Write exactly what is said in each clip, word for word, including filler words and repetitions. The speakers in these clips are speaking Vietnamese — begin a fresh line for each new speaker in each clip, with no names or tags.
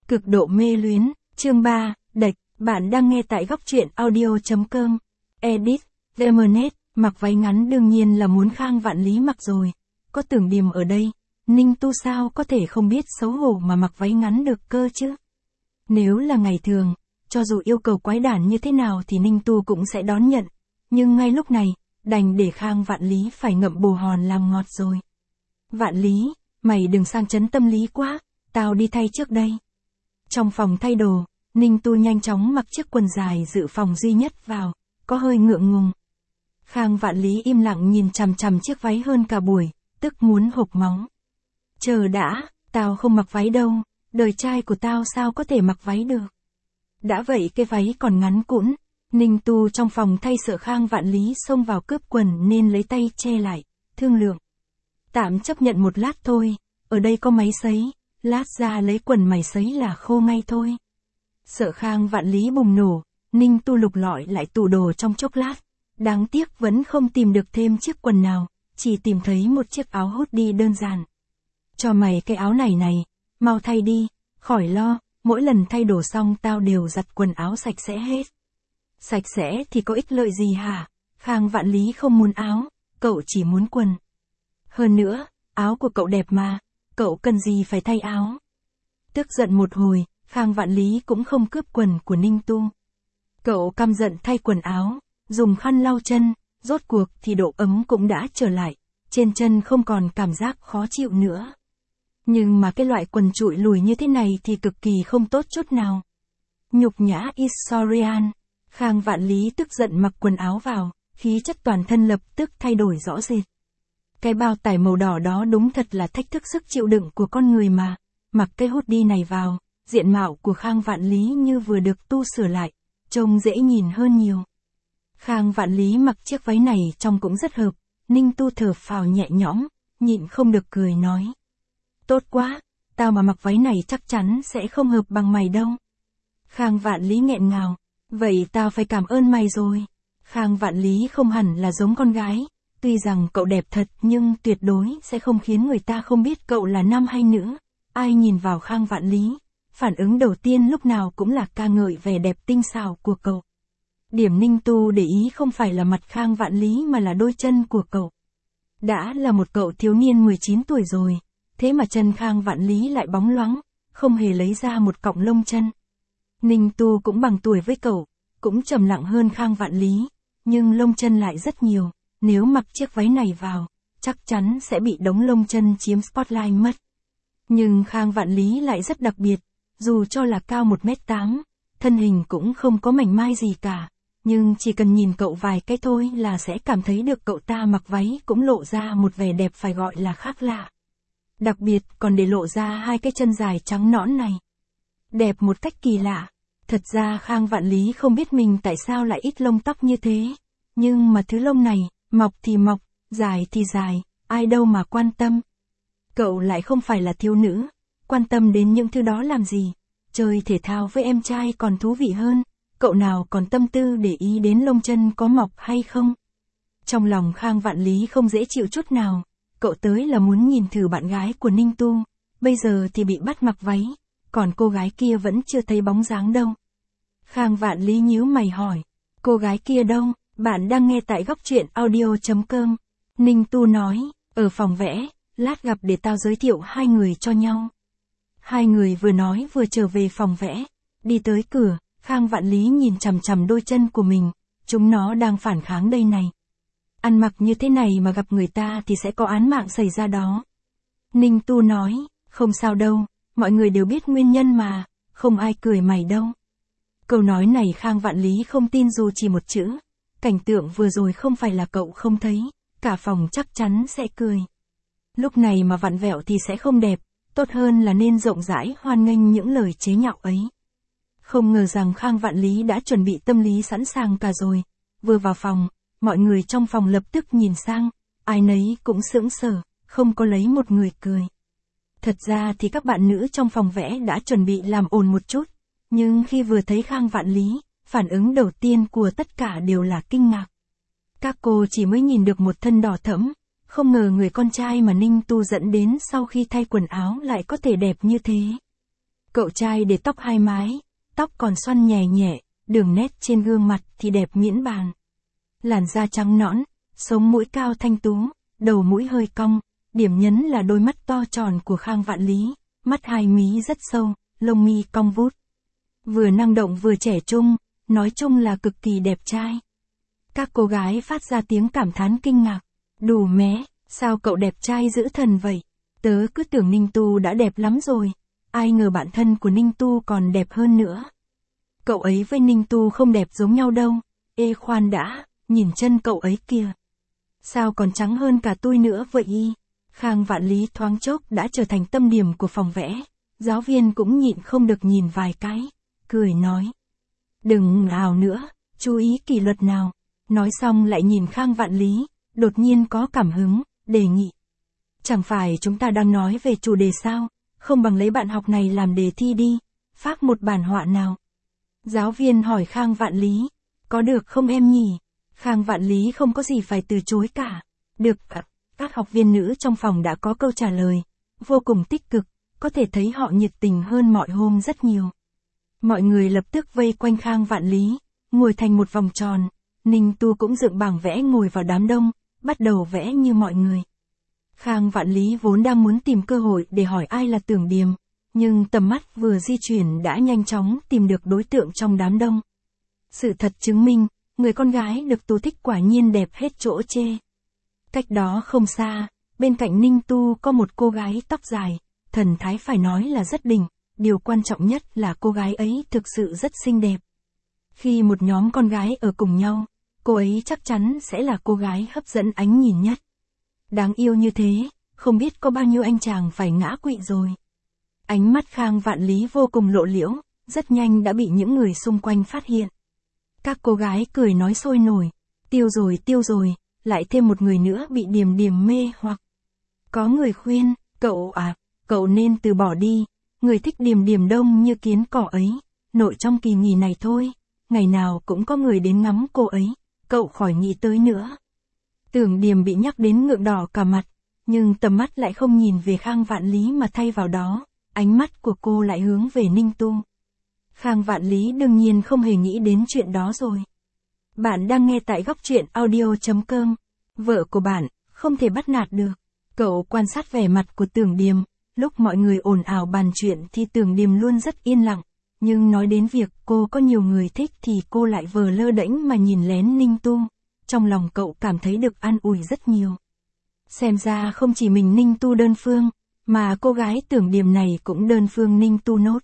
Cực độ mê luyến, chương ba, đệch, bạn đang nghe tại góc truyện audio.com. Edit, Lemonade, mặc váy ngắn đương nhiên là muốn Khang Vạn Lý mặc rồi. Có Tưởng Điềm ở đây, Ninh Tu sao có thể không biết xấu hổ mà mặc váy ngắn được cơ chứ? Nếu là ngày thường, cho dù yêu cầu quái đản như thế nào thì Ninh Tu cũng sẽ đón nhận. Nhưng ngay lúc này, đành để Khang Vạn Lý phải ngậm bồ hòn làm ngọt rồi. Vạn Lý, mày đừng sang chấn tâm lý quá, tao đi thay trước đây. Trong phòng thay đồ, Ninh Tu nhanh chóng mặc chiếc quần dài dự phòng duy nhất vào, có hơi ngượng ngùng. Khang Vạn Lý im lặng nhìn chằm chằm chiếc váy hơn cả buổi, tức muốn hộc máu. Chờ đã, tao không mặc váy đâu, đời trai của tao sao có thể mặc váy được. Đã vậy cái váy còn ngắn cũn, Ninh Tu trong phòng thay sợ Khang Vạn Lý xông vào cướp quần nên lấy tay che lại, thương lượng. Tạm chấp nhận một lát thôi, ở đây có máy sấy, lát ra lấy quần mày sấy là khô ngay thôi. Sợ Khang Vạn Lý bùng nổ, Ninh Tu lục lọi lại tủ đồ trong chốc lát, đáng tiếc vẫn không tìm được thêm chiếc quần nào, chỉ tìm thấy một chiếc áo hoodie đơn giản. Cho mày cái áo này này, mau thay đi, khỏi lo, mỗi lần thay đồ xong tao đều giặt quần áo sạch sẽ hết. Sạch sẽ thì có ích lợi gì hả? Khang Vạn Lý không muốn áo, cậu chỉ muốn quần. Hơn nữa, áo của cậu đẹp mà, cậu cần gì phải thay áo. Tức giận một hồi, Khang Vạn Lý cũng không cướp quần của Ninh Tu. Cậu căm giận thay quần áo, dùng khăn lau chân, rốt cuộc thì độ ấm cũng đã trở lại, trên chân không còn cảm giác khó chịu nữa. Nhưng mà cái loại quần trụi lùi như thế này thì cực kỳ không tốt chút nào. Nhục nhã Isorian, Khang Vạn Lý tức giận mặc quần áo vào, khí chất toàn thân lập tức thay đổi rõ rệt. Cái bao tải màu đỏ đó đúng thật là thách thức sức chịu đựng của con người mà, mặc cái hoodie này vào, diện mạo của Khang Vạn Lý như vừa được tu sửa lại, trông dễ nhìn hơn nhiều. Khang Vạn Lý mặc chiếc váy này trông cũng rất hợp, Ninh Tu thở phào nhẹ nhõm, nhịn không được cười nói. Tốt quá, tao mà mặc váy này chắc chắn sẽ không hợp bằng mày đâu. Khang Vạn Lý nghẹn ngào, vậy tao phải cảm ơn mày rồi. Khang Vạn Lý không hẳn là giống con gái, tuy rằng cậu đẹp thật nhưng tuyệt đối sẽ không khiến người ta không biết cậu là nam hay nữ. Ai nhìn vào Khang Vạn Lý, phản ứng đầu tiên lúc nào cũng là ca ngợi vẻ đẹp tinh xảo của cậu. Điểm Ninh Tu để ý không phải là mặt Khang Vạn Lý mà là đôi chân của cậu. Đã là một cậu thiếu niên mười chín tuổi rồi, thế mà chân Khang Vạn Lý lại bóng loáng, không hề lấy ra một cọng lông chân. Ninh Tu cũng bằng tuổi với cậu, cũng trầm lặng hơn Khang Vạn Lý, nhưng lông chân lại rất nhiều, nếu mặc chiếc váy này vào, chắc chắn sẽ bị đống lông chân chiếm spotlight mất. Nhưng Khang Vạn Lý lại rất đặc biệt, dù cho là cao một mét tám, thân hình cũng không có mảnh mai gì cả, nhưng chỉ cần nhìn cậu vài cái thôi là sẽ cảm thấy được cậu ta mặc váy cũng lộ ra một vẻ đẹp phải gọi là khác lạ. Đặc biệt còn để lộ ra hai cái chân dài trắng nõn này. Đẹp một cách kỳ lạ. Thật ra Khang Vạn Lý không biết mình tại sao lại ít lông tóc như thế. Nhưng mà thứ lông này, mọc thì mọc, dài thì dài, ai đâu mà quan tâm. Cậu lại không phải là thiếu nữ, quan tâm đến những thứ đó làm gì. Chơi thể thao với em trai còn thú vị hơn, cậu nào còn tâm tư để ý đến lông chân có mọc hay không. Trong lòng Khang Vạn Lý không dễ chịu chút nào, cậu tới là muốn nhìn thử bạn gái của Ninh Tu, bây giờ thì bị bắt mặc váy, còn cô gái kia vẫn chưa thấy bóng dáng đâu. Khang Vạn Lý nhíu mày hỏi, cô gái kia đâu? Bạn đang nghe tại góc truyện audio.com. Ninh Tu nói, ở phòng vẽ, lát gặp để tao giới thiệu hai người cho nhau. Hai người vừa nói vừa trở về phòng vẽ, đi tới cửa, Khang Vạn Lý nhìn chằm chằm đôi chân của mình, chúng nó đang phản kháng đây này. Ăn mặc như thế này mà gặp người ta thì sẽ có án mạng xảy ra đó. Ninh Tu nói, không sao đâu, mọi người đều biết nguyên nhân mà, không ai cười mày đâu. Câu nói này Khang Vạn Lý không tin dù chỉ một chữ. Cảnh tượng vừa rồi không phải là cậu không thấy, cả phòng chắc chắn sẽ cười. Lúc này mà vặn vẹo thì sẽ không đẹp, tốt hơn là nên rộng rãi hoan nghênh những lời chế nhạo ấy. Không ngờ rằng Khang Vạn Lý đã chuẩn bị tâm lý sẵn sàng cả rồi. Vừa vào phòng, mọi người trong phòng lập tức nhìn sang, ai nấy cũng sững sờ, không có lấy một người cười. Thật ra thì các bạn nữ trong phòng vẽ đã chuẩn bị làm ồn một chút, nhưng khi vừa thấy Khang Vạn Lý, phản ứng đầu tiên của tất cả đều là kinh ngạc. Các cô chỉ mới nhìn được một thân đỏ thẫm, không ngờ người con trai mà Ninh Tu dẫn đến sau khi thay quần áo lại có thể đẹp như thế. Cậu trai để tóc hai mái, tóc còn xoăn nhẹ nhẹ, đường nét trên gương mặt thì đẹp miễn bàn. Làn da trắng nõn, sống mũi cao thanh tú, đầu mũi hơi cong, điểm nhấn là đôi mắt to tròn của Khang Vạn Lý, mắt hai mí rất sâu, lông mi cong vút. Vừa năng động vừa trẻ trung, nói chung là cực kỳ đẹp trai. Các cô gái phát ra tiếng cảm thán kinh ngạc. Đủ mé, sao cậu đẹp trai dữ thần vậy? Tớ cứ tưởng Ninh Tu đã đẹp lắm rồi. Ai ngờ bạn thân của Ninh Tu còn đẹp hơn nữa. Cậu ấy với Ninh Tu không đẹp giống nhau đâu. Ê khoan đã, nhìn chân cậu ấy kìa. Sao còn trắng hơn cả tôi nữa vậy y? Khang Vạn Lý thoáng chốc đã trở thành tâm điểm của phòng vẽ. Giáo viên cũng nhịn không được nhìn vài cái. Cười nói. Đừng ào nữa, chú ý kỷ luật nào. Nói xong lại nhìn Khang Vạn Lý, đột nhiên có cảm hứng, đề nghị. Chẳng phải chúng ta đang nói về chủ đề sao, không bằng lấy bạn học này làm đề thi đi, phác một bản họa nào. Giáo viên hỏi Khang Vạn Lý, có được không em nhỉ? Khang Vạn Lý không có gì phải từ chối cả. Được, các học viên nữ trong phòng đã có câu trả lời, vô cùng tích cực, có thể thấy họ nhiệt tình hơn mọi hôm rất nhiều. Mọi người lập tức vây quanh Khang Vạn Lý, ngồi thành một vòng tròn. Ninh Tu cũng dựng bảng vẽ ngồi vào đám đông, bắt đầu vẽ như mọi người. Khang Vạn Lý vốn đang muốn tìm cơ hội để hỏi ai là Tưởng Điềm, nhưng tầm mắt vừa di chuyển đã nhanh chóng tìm được đối tượng trong đám đông. Sự thật chứng minh, người con gái được Tu thích quả nhiên đẹp hết chỗ chê. Cách đó không xa, bên cạnh Ninh Tu có một cô gái tóc dài, thần thái phải nói là rất đỉnh, điều quan trọng nhất là cô gái ấy thực sự rất xinh đẹp. Khi một nhóm con gái ở cùng nhau, cô ấy chắc chắn sẽ là cô gái hấp dẫn ánh nhìn nhất. Đáng yêu như thế, không biết có bao nhiêu anh chàng phải ngã quỵ rồi. Ánh mắt Khang Vạn Lý vô cùng lộ liễu, rất nhanh đã bị những người xung quanh phát hiện. Các cô gái cười nói sôi nổi, tiêu rồi tiêu rồi, lại thêm một người nữa bị Điềm Điềm mê hoặc. Có người khuyên, cậu à, cậu nên từ bỏ đi, người thích Điềm Điềm đông như kiến cỏ ấy, nội trong kỳ nghỉ này thôi. Ngày nào cũng có người đến ngắm cô ấy, cậu khỏi nghĩ tới nữa. Tưởng Điềm bị nhắc đến ngượng đỏ cả mặt, nhưng tầm mắt lại không nhìn về Khang Vạn Lý mà thay vào đó, ánh mắt của cô lại hướng về Ninh Tu. Khang Vạn Lý đương nhiên không hề nghĩ đến chuyện đó rồi. Bạn đang nghe tại góc truyện audio chấm com, vợ của bạn, không thể bắt nạt được. Cậu quan sát vẻ mặt của Tưởng Điềm, lúc mọi người ồn ào bàn chuyện thì Tưởng Điềm luôn rất yên lặng. Nhưng nói đến việc cô có nhiều người thích thì cô lại vờ lơ đễnh mà nhìn lén Ninh Tu. Trong lòng cậu cảm thấy được an ủi rất nhiều. Xem ra không chỉ mình Ninh Tu đơn phương, mà cô gái Tưởng Điềm này cũng đơn phương Ninh Tu nốt.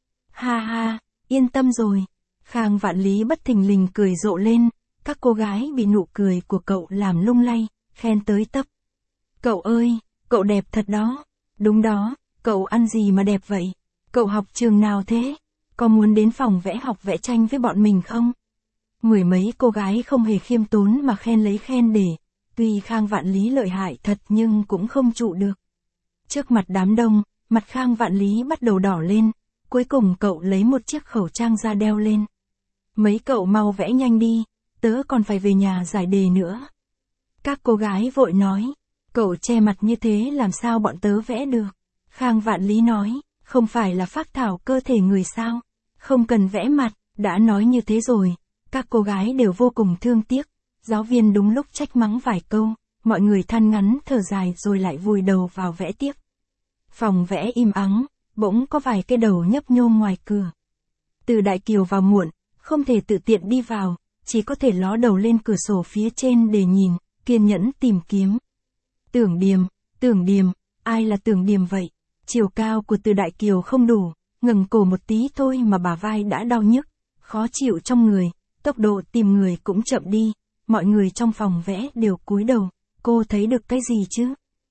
Ha ha, yên tâm rồi. Khang Vạn Lý bất thình lình cười rộ lên, các cô gái bị nụ cười của cậu làm lung lay, khen tới tấp. Cậu ơi, cậu đẹp thật đó. Đúng đó, cậu ăn gì mà đẹp vậy? Cậu học trường nào thế? Có muốn đến phòng vẽ học vẽ tranh với bọn mình không? Mười mấy cô gái không hề khiêm tốn mà khen lấy khen để. Tuy Khang Vạn Lý lợi hại thật nhưng cũng không trụ được. Trước mặt đám đông, mặt Khang Vạn Lý bắt đầu đỏ lên. Cuối cùng cậu lấy một chiếc khẩu trang ra đeo lên. Mấy cậu mau vẽ nhanh đi, tớ còn phải về nhà giải đề nữa. Các cô gái vội nói, cậu che mặt như thế làm sao bọn tớ vẽ được? Khang Vạn Lý nói, không phải là phác thảo cơ thể người sao? Không cần vẽ mặt, đã nói như thế rồi. Các cô gái đều vô cùng thương tiếc. Giáo viên đúng lúc trách mắng vài câu, mọi người than ngắn thở dài rồi lại vùi đầu vào vẽ tiếp. Phòng vẽ im ắng, bỗng có vài cái đầu nhấp nhôm ngoài cửa. Từ Đại Kiều vào muộn, không thể tự tiện đi vào, chỉ có thể ló đầu lên cửa sổ phía trên để nhìn, kiên nhẫn tìm kiếm. Tưởng Điềm, Tưởng Điềm, ai là Tưởng Điềm vậy? Chiều cao của Từ Đại Kiều không đủ, ngẩng cổ một tí thôi mà bả vai đã đau nhức, khó chịu trong người, tốc độ tìm người cũng chậm đi, mọi người trong phòng vẽ đều cúi đầu, cô thấy được cái gì chứ?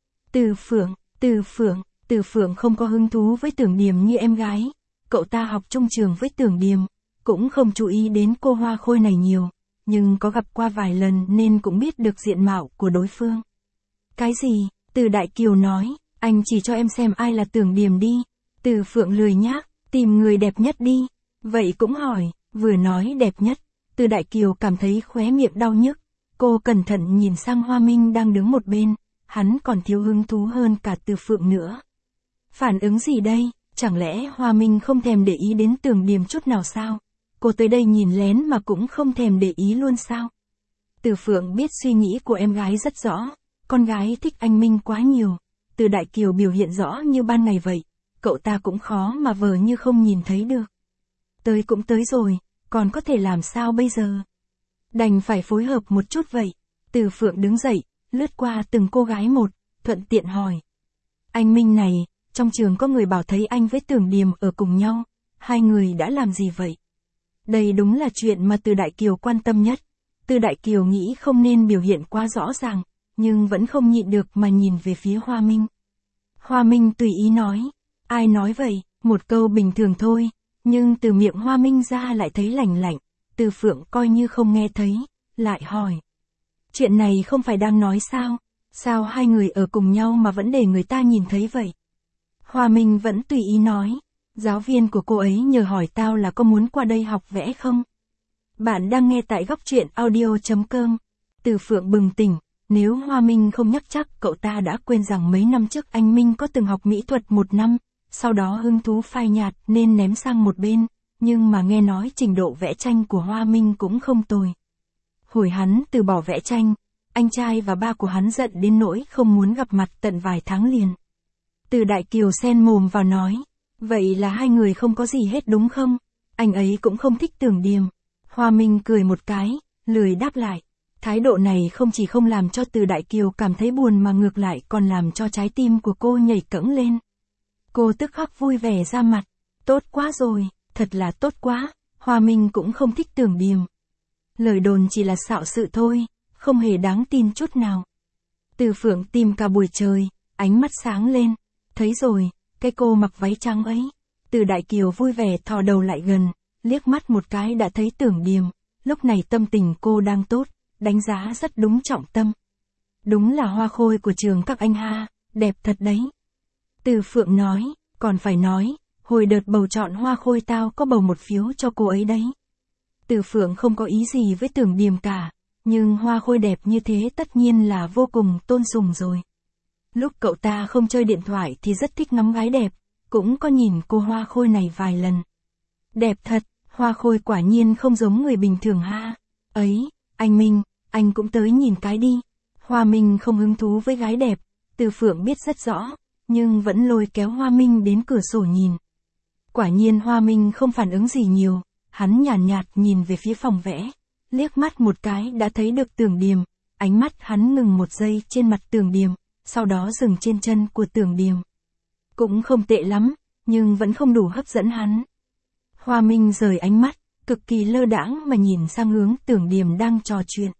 Từ Phượng, Từ Phượng, Từ Phượng không có hứng thú với Tưởng Điềm như em gái, cậu ta học chung trường với Tưởng Điềm, cũng không chú ý đến cô hoa khôi này nhiều, nhưng có gặp qua vài lần nên cũng biết được diện mạo của đối phương. Cái gì? Từ Đại Kiều nói, anh chỉ cho em xem ai là Tưởng Điềm đi. Từ Phượng lười nhác, tìm người đẹp nhất đi. Vậy cũng hỏi, vừa nói đẹp nhất, Từ Đại Kiều cảm thấy khóe miệng đau nhức. Cô cẩn thận nhìn sang Hoa Minh đang đứng một bên, hắn còn thiếu hứng thú hơn cả Từ Phượng nữa. Phản ứng gì đây? Chẳng lẽ Hoa Minh không thèm để ý đến Tưởng Điềm chút nào sao? Cô tới đây nhìn lén mà cũng không thèm để ý luôn sao? Từ Phượng biết suy nghĩ của em gái rất rõ, con gái thích anh Minh quá nhiều. Từ Đại Kiều biểu hiện rõ như ban ngày vậy, cậu ta cũng khó mà vờ như không nhìn thấy được. Tới cũng tới rồi, còn có thể làm sao bây giờ? Đành phải phối hợp một chút vậy. Từ Phượng đứng dậy, lướt qua từng cô gái một, thuận tiện hỏi. Anh Minh này, trong trường có người bảo thấy anh với Tưởng Điềm ở cùng nhau, hai người đã làm gì vậy? Đây đúng là chuyện mà Từ Đại Kiều quan tâm nhất. Từ Đại Kiều nghĩ không nên biểu hiện quá rõ ràng, nhưng vẫn không nhịn được mà nhìn về phía Hoa Minh. Hoa Minh tùy ý nói, ai nói vậy, một câu bình thường thôi, nhưng từ miệng Hoa Minh ra lại thấy lành lạnh. Từ Phượng coi như không nghe thấy, lại hỏi. Chuyện này không phải đang nói sao? Sao hai người ở cùng nhau mà vẫn để người ta nhìn thấy vậy? Hoa Minh vẫn tùy ý nói. Giáo viên của cô ấy nhờ hỏi tao là có muốn qua đây học vẽ không? Bạn đang nghe tại góc truyện audio chấm com. Từ Phượng bừng tỉnh. Nếu Hoa Minh không nhắc chắc cậu ta đã quên rằng mấy năm trước anh Minh có từng học mỹ thuật một năm, sau đó hứng thú phai nhạt nên ném sang một bên. Nhưng mà nghe nói trình độ vẽ tranh của Hoa Minh cũng không tồi. Hồi hắn từ bỏ vẽ tranh, anh trai và ba của hắn giận đến nỗi không muốn gặp mặt tận vài tháng liền. Từ Đại Kiều xen mồm vào nói, vậy là hai người không có gì hết đúng không? Anh ấy cũng không thích Tưởng Điềm. Hoa Minh cười một cái, lười đáp lại. Thái độ này không chỉ không làm cho Từ Đại Kiều cảm thấy buồn mà ngược lại còn làm cho trái tim của cô nhảy cẫng lên. Cô tức khắc vui vẻ ra mặt. Tốt quá rồi, thật là tốt quá, Hoa Minh cũng không thích Tưởng Điềm. Lời đồn chỉ là xạo sự thôi, không hề đáng tin chút nào. Từ Phượng tìm cả buổi trời, ánh mắt sáng lên. Thấy rồi, cái cô mặc váy trắng ấy. Từ Đại Kiều vui vẻ thò đầu lại gần, liếc mắt một cái đã thấy Tưởng Điềm. Lúc này tâm tình cô đang tốt, đánh giá rất đúng trọng tâm. Đúng là hoa khôi của trường các anh ha, đẹp thật đấy. Từ Phượng nói, còn phải nói, hồi đợt bầu chọn hoa khôi tao có bầu một phiếu cho cô ấy đấy. Từ Phượng không có ý gì với Tưởng Điềm cả, nhưng hoa khôi đẹp như thế tất nhiên là vô cùng tôn sùng rồi. Lúc cậu ta không chơi điện thoại thì rất thích ngắm gái đẹp, cũng có nhìn cô hoa khôi này vài lần. Đẹp thật, hoa khôi quả nhiên không giống người bình thường ha. Ấy, anh Minh, anh cũng tới nhìn cái đi. Hoa Minh không hứng thú với gái đẹp, Từ Phượng biết rất rõ, nhưng vẫn lôi kéo Hoa Minh đến cửa sổ nhìn. Quả nhiên Hoa Minh không phản ứng gì nhiều, hắn nhàn nhạt, nhạt nhìn về phía phòng vẽ, liếc mắt một cái đã thấy được Tưởng Điềm, ánh mắt hắn ngừng một giây trên mặt Tưởng Điềm, sau đó dừng trên chân của Tưởng Điềm. Cũng không tệ lắm, nhưng vẫn không đủ hấp dẫn hắn. Hoa Minh rời ánh mắt, cực kỳ lơ đãng mà nhìn sang hướng Tưởng Điềm đang trò chuyện.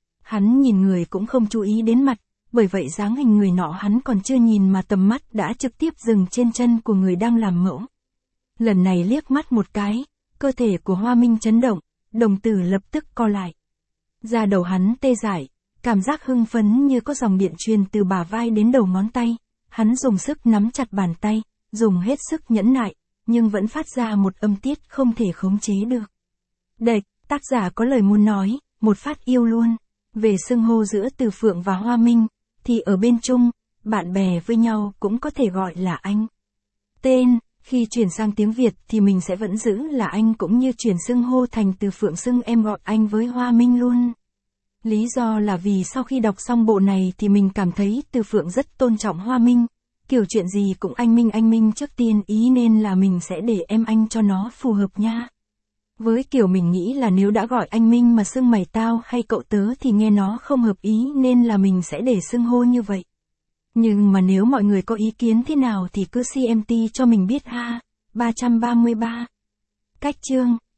Hắn nhìn người cũng không chú ý đến mặt, bởi vậy dáng hình người nọ hắn còn chưa nhìn mà tầm mắt đã trực tiếp dừng trên chân của người đang làm mẫu. Lần này liếc mắt một cái, cơ thể của Hoa Minh chấn động, đồng tử lập tức co lại. Da đầu hắn tê dại, cảm giác hưng phấn như có dòng điện truyền từ bả vai đến đầu ngón tay. Hắn dùng sức nắm chặt bàn tay, dùng hết sức nhẫn nại, nhưng vẫn phát ra một âm tiết không thể khống chế được. Đệch, tác giả có lời muốn nói, một phát yêu luôn. Về xưng hô giữa Từ Phượng và Hoa Minh, thì ở bên chung, bạn bè với nhau cũng có thể gọi là anh. Tên, khi chuyển sang tiếng Việt thì mình sẽ vẫn giữ là anh cũng như chuyển xưng hô thành Từ Phượng xưng em gọi anh với Hoa Minh luôn. Lý do là vì sau khi đọc xong bộ này thì mình cảm thấy Từ Phượng rất tôn trọng Hoa Minh, kiểu chuyện gì cũng anh Minh anh Minh trước tiên ý nên là mình sẽ để em anh cho nó phù hợp nha. Với kiểu mình nghĩ là nếu đã gọi anh Minh mà xưng mày tao hay cậu tớ thì nghe nó không hợp ý nên là mình sẽ để xưng hô như vậy. Nhưng mà nếu mọi người có ý kiến thế nào thì cứ xê em tê cho mình biết ha. ba trăm ba mươi ba. Cách chương